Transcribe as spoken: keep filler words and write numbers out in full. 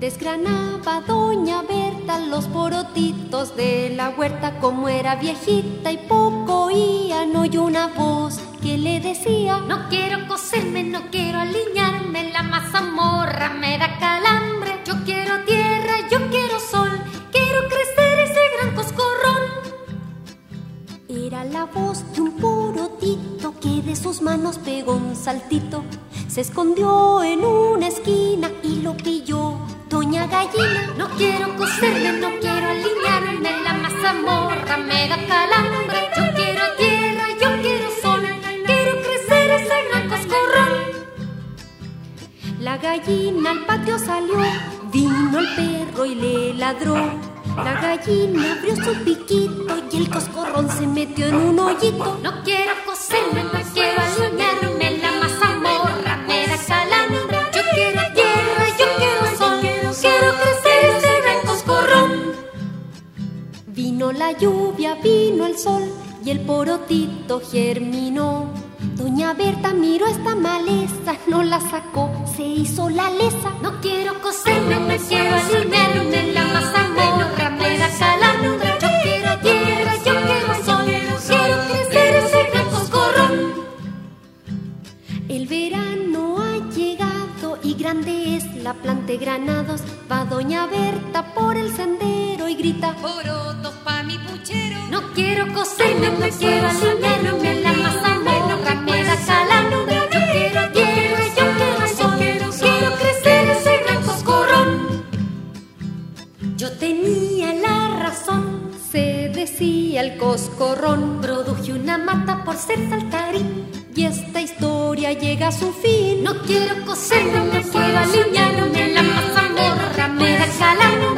Desgranaba doña Berta los porotitos de la huerta. Como era viejita y poco oía, no oyó una voz que le decía: no quiero coserme, no quiero alinearme, la mazamorra me da calambre. Yo quiero tierra, yo quiero sol, quiero crecer ese gran coscorrón. Era la voz de un porotito que de sus manos pegó un saltito. Se escondió en una esquina y lo pilló doña Gallina. No quiero coserme, no quiero alinearme, la mazamorra me da calambre. Yo quiero tierra, yo quiero sol, quiero crecer ese gran coscorrón. La gallina al patio salió, vino el perro y le ladró. La gallina abrió su piquito y el coscorrón se metió en un hoyito. No quiero coserme, no quiero alinearme, la mazamorra me da calambre. Yo quiero tierra, yo quiero sol, quiero crecer ese gran coscorrón. Vino la lluvia, vino el sol y el porotito germinó. Doña Berta miró esta maleza, no la sacó, se hizo la lesa. No quiero coserme, no quiero alinearme, la mazamorra me da calambre. Yo quiero tierra, yo quiero sol, quiero crecer ese gran coscorrón. El verano ha llegado y grande es la planta de granados. Va doña Berta por el sendero y grita: porotos pa' mi puchero. No quiero coserme, no quiero alinearme, la mazamorra me da calambre. Yo quiero tierra, yo quiero sol, quiero crecer ese gran coscorrón. Yo tenía la razón, se decía el coscorrón. Produje una mata por ser saltarín y esta historia llega a su fin. No quiero coserme, no quiero alinearme, la mazamorra me da calambre.